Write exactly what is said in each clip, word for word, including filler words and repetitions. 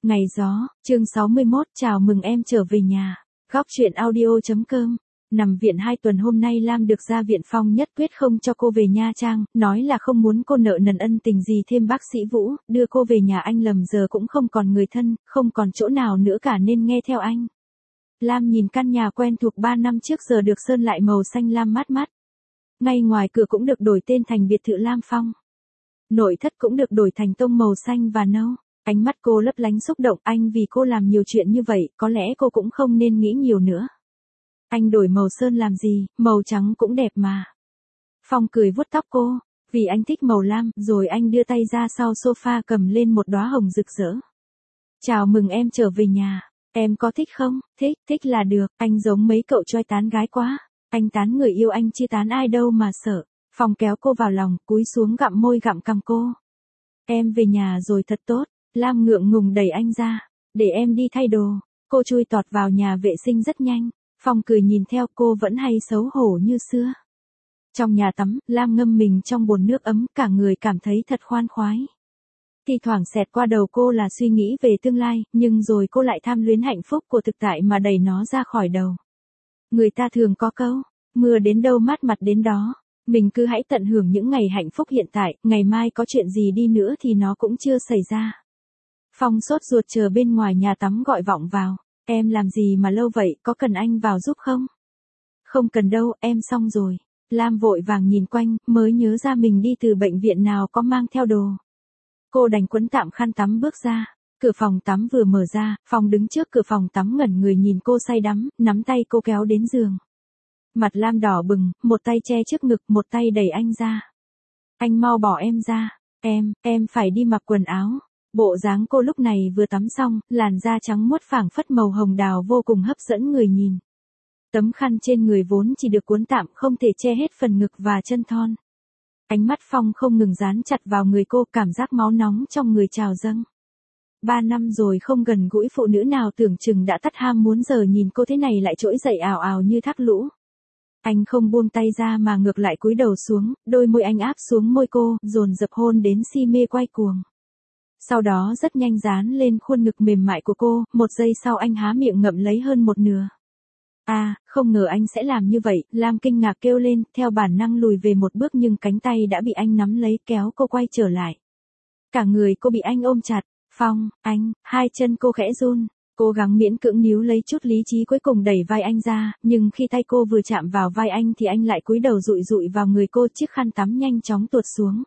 Ngày gió, chương sáu mươi mốt, chào mừng em trở về nhà. Góc truyện audio.com. Nằm viện hai tuần hôm nay Lam được ra viện, Phong nhất quyết không cho cô về Nha Trang, nói là không muốn cô nợ nần ân tình gì thêm bác sĩ Vũ, đưa cô về nhà anh Lầm giờ cũng không còn người thân, không còn chỗ nào nữa cả nên nghe theo anh. Lam nhìn căn nhà quen thuộc ba năm trước giờ được sơn lại màu xanh lam mát mắt. Ngay ngoài cửa cũng được đổi tên thành biệt thự Lam Phong. Nội thất cũng được đổi thành tông màu xanh và nâu. Ánh mắt cô lấp lánh xúc động, anh vì cô làm nhiều chuyện như vậy, có lẽ cô cũng không nên nghĩ nhiều nữa. Anh đổi màu sơn làm gì, màu trắng cũng đẹp mà. Phong cười vuốt tóc cô, vì anh thích màu lam, rồi anh đưa tay ra sau sofa cầm lên một đóa hồng rực rỡ. Chào mừng em trở về nhà, em có thích không? Thích, thích là được, anh giống mấy cậu trai tán gái quá. Anh tán người yêu anh chứ tán ai đâu mà sợ. Phong kéo cô vào lòng, cúi xuống gặm môi gặm cằm cô. Em về nhà rồi thật tốt. Lam ngượng ngùng đẩy anh ra, để em đi thay đồ. Cô chui tọt vào nhà vệ sinh rất nhanh. Phong cười nhìn theo, cô vẫn hay xấu hổ như xưa. Trong nhà tắm, Lam ngâm mình trong bồn nước ấm, cả người cảm thấy thật khoan khoái. Thi thoảng xẹt qua đầu cô là suy nghĩ về tương lai, nhưng rồi cô lại tham luyến hạnh phúc của thực tại mà đẩy nó ra khỏi đầu. Người ta thường có câu, mưa đến đâu mát mặt đến đó. Mình cứ hãy tận hưởng những ngày hạnh phúc hiện tại, ngày mai có chuyện gì đi nữa thì nó cũng chưa xảy ra. Phong sốt ruột chờ bên ngoài nhà tắm gọi vọng vào. Em làm gì mà lâu vậy, có cần anh vào giúp không? Không cần đâu, em xong rồi. Lam vội vàng nhìn quanh, mới nhớ ra mình đi từ bệnh viện nào có mang theo đồ. Cô đành quấn tạm khăn tắm bước ra. Cửa phòng tắm vừa mở ra, Phong đứng trước cửa phòng tắm ngẩn người nhìn cô say đắm, nắm tay cô kéo đến giường. Mặt Lam đỏ bừng, một tay che trước ngực, một tay đẩy anh ra. Anh mau bỏ em ra. Em, em phải đi mặc quần áo. Bộ dáng cô lúc này vừa tắm xong, làn da trắng muốt phảng phất màu hồng đào vô cùng hấp dẫn người nhìn. Tấm khăn trên người vốn chỉ được cuốn tạm không thể che hết phần ngực và chân thon. Ánh mắt Phong không ngừng dán chặt vào người cô, cảm giác máu nóng trong người trào dâng. Ba năm rồi không gần gũi phụ nữ nào tưởng chừng đã tắt ham muốn, giờ nhìn cô thế này lại trỗi dậy ào ào như thác lũ. Anh không buông tay ra mà ngược lại cúi đầu xuống, đôi môi anh áp xuống môi cô, dồn dập hôn đến si mê quay cuồng. Sau đó rất nhanh dán lên khuôn ngực mềm mại của cô, một giây sau anh há miệng ngậm lấy hơn một nửa. À, không ngờ anh sẽ làm như vậy, Lam kinh ngạc kêu lên, theo bản năng lùi về một bước nhưng cánh tay đã bị anh nắm lấy kéo cô quay trở lại. Cả người cô bị anh ôm chặt. Phong, anh, hai chân cô khẽ run, cố gắng miễn cưỡng níu lấy chút lý trí cuối cùng đẩy vai anh ra, nhưng khi tay cô vừa chạm vào vai anh thì anh lại cúi đầu dụi dụi vào người cô, chiếc khăn tắm nhanh chóng tuột xuống.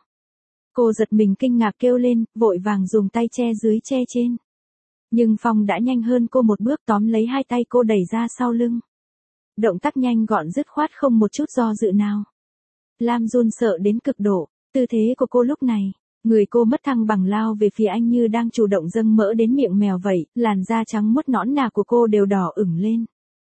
Cô giật mình kinh ngạc kêu lên, vội vàng dùng tay che dưới che trên. Nhưng Phong đã nhanh hơn cô một bước, tóm lấy hai tay cô đẩy ra sau lưng. Động tác nhanh gọn dứt khoát, không một chút do dự nào. Lam run sợ đến cực độ, tư thế của cô lúc này, người cô mất thăng bằng lao về phía anh như đang chủ động dâng mỡ đến miệng mèo vậy, làn da trắng muốt nõn nà của cô đều đỏ ửng lên.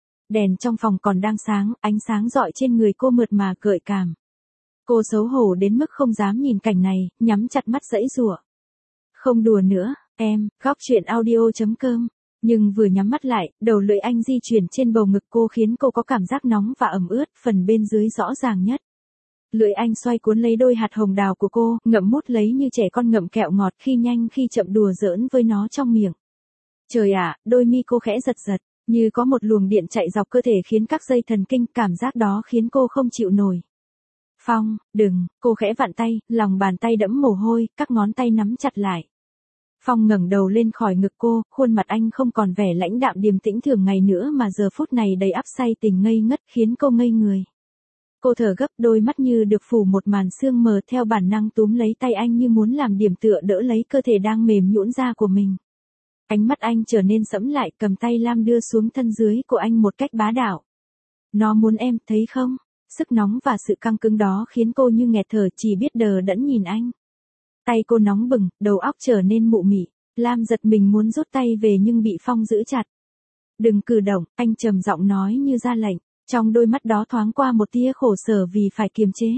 Đèn trong phòng còn đang sáng, ánh sáng rọi trên người cô mượt mà gợi cảm. Cô xấu hổ đến mức không dám nhìn cảnh này, nhắm chặt mắt giãy giụa. Không đùa nữa, em, góc truyện audio.com. Nhưng vừa nhắm mắt lại, đầu lưỡi anh di chuyển trên bầu ngực cô khiến cô có cảm giác nóng và ẩm ướt, phần bên dưới rõ ràng nhất. Lưỡi anh xoay cuốn lấy đôi hạt hồng đào của cô, ngậm mút lấy như trẻ con ngậm kẹo ngọt, khi nhanh khi chậm đùa giỡn với nó trong miệng. Trời ạ, đôi mi cô khẽ giật giật, như có một luồng điện chạy dọc cơ thể khiến các dây thần kinh, cảm giác đó khiến cô không chịu nổi. Phong, đừng, cô khẽ vặn tay, lòng bàn tay đẫm mồ hôi, các ngón tay nắm chặt lại. Phong ngẩng đầu lên khỏi ngực cô, khuôn mặt anh không còn vẻ lãnh đạm điềm tĩnh thường ngày nữa mà giờ phút này đầy ắp say tình ngây ngất, khiến cô ngây người. Cô thở gấp, đôi mắt như được phủ một màn sương mờ, theo bản năng túm lấy tay anh như muốn làm điểm tựa đỡ lấy cơ thể đang mềm nhũn ra của mình. Ánh mắt anh trở nên sẫm lại, cầm tay Lam đưa xuống thân dưới của anh một cách bá đạo. Nó muốn em, thấy không? Sức nóng và sự căng cứng đó khiến cô như nghẹt thở, chỉ biết đờ đẫn nhìn anh. Tay cô nóng bừng, đầu óc trở nên mụ mị. Lam giật mình muốn rút tay về nhưng bị Phong giữ chặt. Đừng cử động, anh trầm giọng nói như ra lệnh. Trong đôi mắt đó thoáng qua một tia khổ sở vì phải kiềm chế.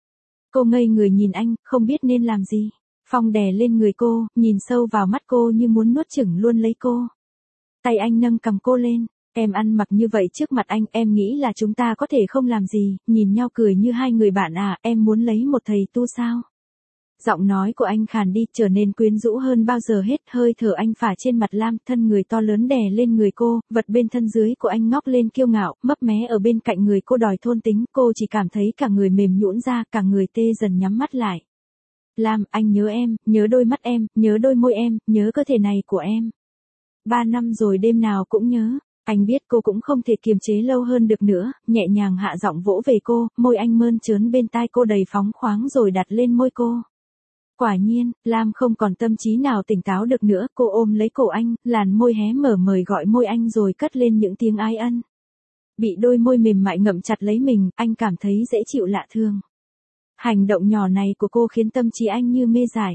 Cô ngây người nhìn anh, không biết nên làm gì. Phong đè lên người cô, nhìn sâu vào mắt cô như muốn nuốt chửng luôn lấy cô. Tay anh nâng cầm cô lên. Em ăn mặc như vậy trước mặt anh, em nghĩ là chúng ta có thể không làm gì, nhìn nhau cười như hai người bạn à, em muốn lấy một thầy tu sao? Giọng nói của anh khàn đi, trở nên quyến rũ hơn bao giờ hết, hơi thở anh phả trên mặt Lam, thân người to lớn đè lên người cô, vật bên thân dưới của anh ngóc lên kiêu ngạo, mấp mé ở bên cạnh người cô đòi thôn tính, cô chỉ cảm thấy cả người mềm nhũn ra, cả người tê dần nhắm mắt lại. Lam, anh nhớ em, nhớ đôi mắt em, nhớ đôi môi em, nhớ cơ thể này của em. Ba năm rồi đêm nào cũng nhớ. Anh biết cô cũng không thể kiềm chế lâu hơn được nữa, nhẹ nhàng hạ giọng vỗ về cô, môi anh mơn trớn bên tai cô đầy phóng khoáng rồi đặt lên môi cô. Quả nhiên, Lam không còn tâm trí nào tỉnh táo được nữa, cô ôm lấy cổ anh, làn môi hé mở mời gọi môi anh rồi cất lên những tiếng ái ân. Bị đôi môi mềm mại ngậm chặt lấy mình, anh cảm thấy dễ chịu lạ thường. Hành động nhỏ này của cô khiến tâm trí anh như mê giải.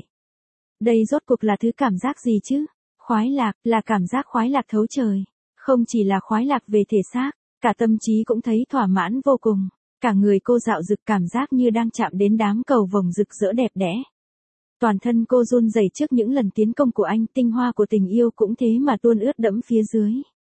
Đây rốt cuộc là thứ cảm giác gì chứ? Khoái lạc, là cảm giác khoái lạc thấu trời. Không chỉ là khoái lạc về thể xác, cả tâm trí cũng thấy thỏa mãn vô cùng. Cả người cô dạo dực cảm giác như đang chạm đến đám cầu vồng rực rỡ đẹp đẽ. Toàn thân cô run rẩy trước những lần tiến công của anh, tinh hoa của tình yêu cũng thế mà tuôn ướt đẫm phía dưới.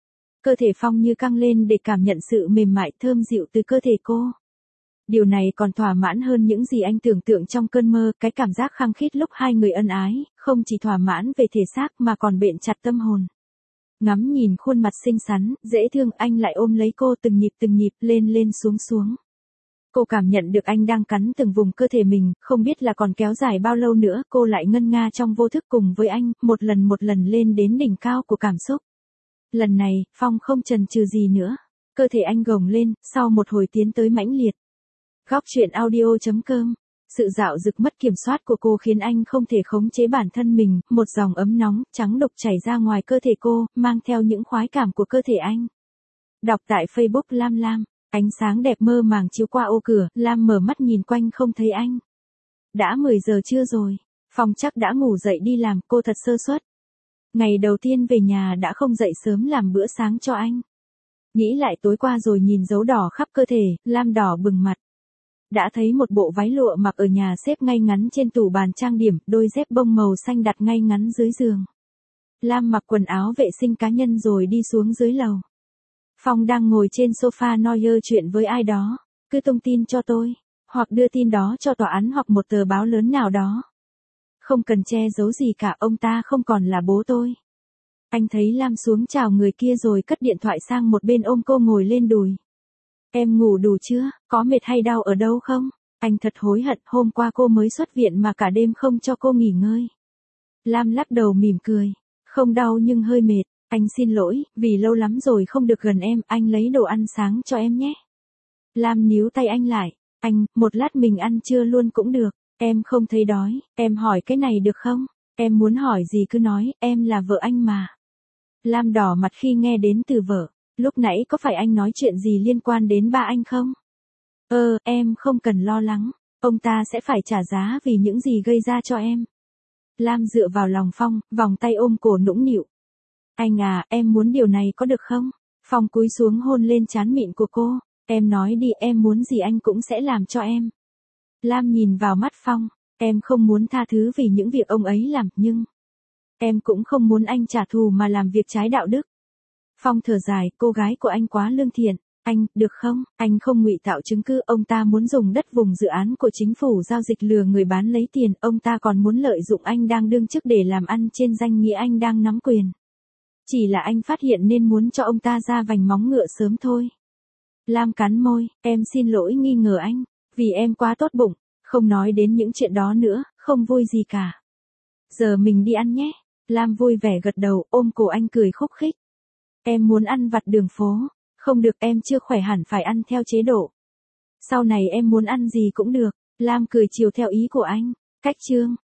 Cơ thể Phong như căng lên để cảm nhận sự mềm mại thơm dịu từ cơ thể cô. Điều này còn thỏa mãn hơn những gì anh tưởng tượng trong cơn mơ, cái cảm giác khăng khít lúc hai người ân ái, không chỉ thỏa mãn về thể xác mà còn bện chặt tâm hồn. Ngắm nhìn khuôn mặt xinh xắn, dễ thương, anh lại ôm lấy cô từng nhịp từng nhịp, lên lên xuống xuống. Cô cảm nhận được anh đang cắn từng vùng cơ thể mình, không biết là còn kéo dài bao lâu nữa, cô lại ngân nga trong vô thức cùng với anh, một lần một lần lên đến đỉnh cao của cảm xúc. Lần này, Phong không chần chừ gì nữa. Cơ thể anh gồng lên, sau một hồi tiến tới mãnh liệt. Góc truyện audio chấm com. Sự dạo dực mất kiểm soát của cô khiến anh không thể khống chế bản thân mình, một dòng ấm nóng, trắng đục chảy ra ngoài cơ thể cô, mang theo những khoái cảm của cơ thể anh. Đọc tại Facebook Lam Lam. Ánh sáng đẹp mơ màng chiếu qua ô cửa, Lam mở mắt nhìn quanh không thấy anh. Đã mười giờ trưa rồi, Phong chắc đã ngủ dậy đi làm, cô thật sơ suất. Ngày đầu tiên về nhà đã không dậy sớm làm bữa sáng cho anh. Nghĩ lại tối qua rồi nhìn dấu đỏ khắp cơ thể, Lam đỏ bừng mặt. Đã thấy một bộ váy lụa mặc ở nhà xếp ngay ngắn trên tủ bàn trang điểm, đôi dép bông màu xanh đặt ngay ngắn dưới giường. Lam mặc quần áo vệ sinh cá nhân rồi đi xuống dưới lầu. Phong đang ngồi trên sofa nói dơ chuyện với ai đó, cứ tung tin cho tôi, hoặc đưa tin đó cho tòa án hoặc một tờ báo lớn nào đó. Không cần che giấu gì cả, ông ta không còn là bố tôi. Anh thấy Lam xuống chào người kia rồi cất điện thoại sang một bên ôm cô ngồi lên đùi. Em ngủ đủ chưa, có mệt hay đau ở đâu không? Anh thật hối hận, hôm qua cô mới xuất viện mà cả đêm không cho cô nghỉ ngơi. Lam lắc đầu mỉm cười, không đau nhưng hơi mệt. Anh xin lỗi, vì lâu lắm rồi không được gần em, anh lấy đồ ăn sáng cho em nhé. Lam níu tay anh lại, anh, một lát mình ăn trưa luôn cũng được, em không thấy đói, em hỏi cái này được không? Em muốn hỏi gì cứ nói, em là vợ anh mà. Lam đỏ mặt khi nghe đến từ vợ, lúc nãy có phải anh nói chuyện gì liên quan đến ba anh không? Ờ, em không cần lo lắng, ông ta sẽ phải trả giá vì những gì gây ra cho em. Lam dựa vào lòng Phong, vòng tay ôm cổ nũng nịu. Anh à, em muốn điều này có được không? Phong cúi xuống hôn lên trán mịn của cô. Em nói đi, em muốn gì anh cũng sẽ làm cho em. Lam nhìn vào mắt Phong. Em không muốn tha thứ vì những việc ông ấy làm, nhưng em cũng không muốn anh trả thù mà làm việc trái đạo đức. Phong thở dài, cô gái của anh quá lương thiện. Anh, được không? Anh không ngụy tạo chứng cứ, ông ta muốn dùng đất vùng dự án của chính phủ giao dịch lừa người bán lấy tiền, ông ta còn muốn lợi dụng anh đang đương chức để làm ăn trên danh nghĩa anh đang nắm quyền. Chỉ là anh phát hiện nên muốn cho ông ta ra vành móng ngựa sớm thôi. Lam cắn môi, em xin lỗi nghi ngờ anh, vì em quá tốt bụng, không nói đến những chuyện đó nữa, không vui gì cả. Giờ mình đi ăn nhé. Lam vui vẻ gật đầu, ôm cổ anh cười khúc khích. Em muốn ăn vặt đường phố, không được, em chưa khỏe hẳn, phải ăn theo chế độ. Sau này em muốn ăn gì cũng được. Lam cười chiều theo ý của anh. Cách chương